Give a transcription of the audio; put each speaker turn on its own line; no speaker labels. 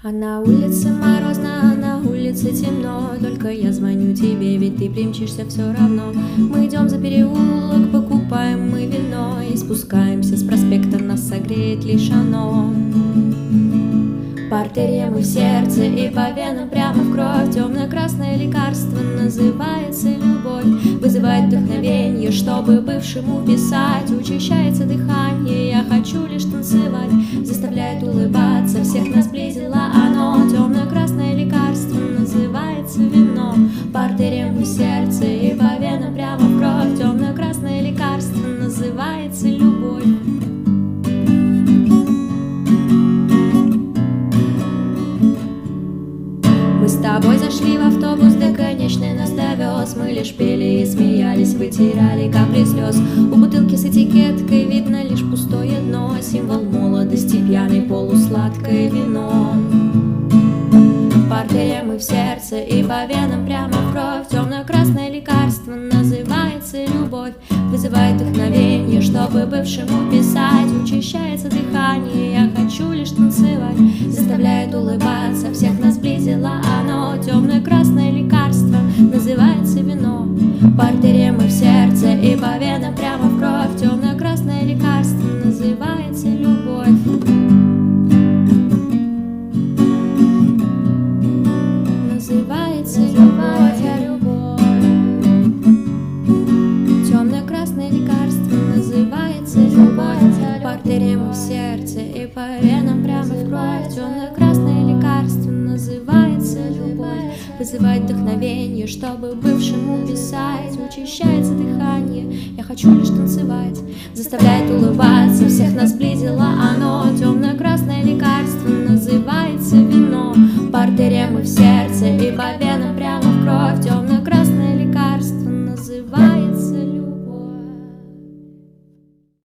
А на улице морозно, а на улице темно. Только я звоню тебе, ведь ты примчишься все равно. Мы идем за переулок, покупаем мы вино и спускаемся с проспекта, нас согреет лишь оно. По артериям и в сердце, и по венам прямо в кровь. Темно-красное лекарство называется любовь. Вызывает вдохновение, чтобы бывшему писать. Учащается дыхание, я хочу лишь танцевать. Заставляет улыбаться, всех нас сблизило оно. Темно-красное лекарство называется вино. По артериям и в сердце, и по венам прямо в кровь. Темно-красное лекарство называется любовь. Мы с тобой зашли в автобус, да конечный нас довез. Мы лишь пели и смеялись, вытирали капли слез. У бутылки с этикеткой видно лишь пустое дно. Символ молодости, пьяный полусладкое вино. По артериям и в сердце, и по венам прямо в кровь. Темно-красное лекарство называется любовь. Вызывает вдохновение, чтобы бывшему писать. Учащается дыхание, я хочу лишь танцевать. Заставляет улыбаться, всех нас сблизило оно. Темно-красное лекарство называется вино. По артериям и в сердце, и по венам прямо в кровь. Темно-красное лекарство называется любовь. Называется любовь. Темно-красное лекарство называется любовь. По артериям в сердце и по венам прямо в кровь. Темно-красное лекарство называется любовь. Вызывает вдохновение, чтобы бывшему писать. Учащается дыхание, я хочу лишь танцевать. Заставляет улыбаться, всех нас сблизило оно. Темно-красное лекарство называется вино. По артериям и в сердце, и по венам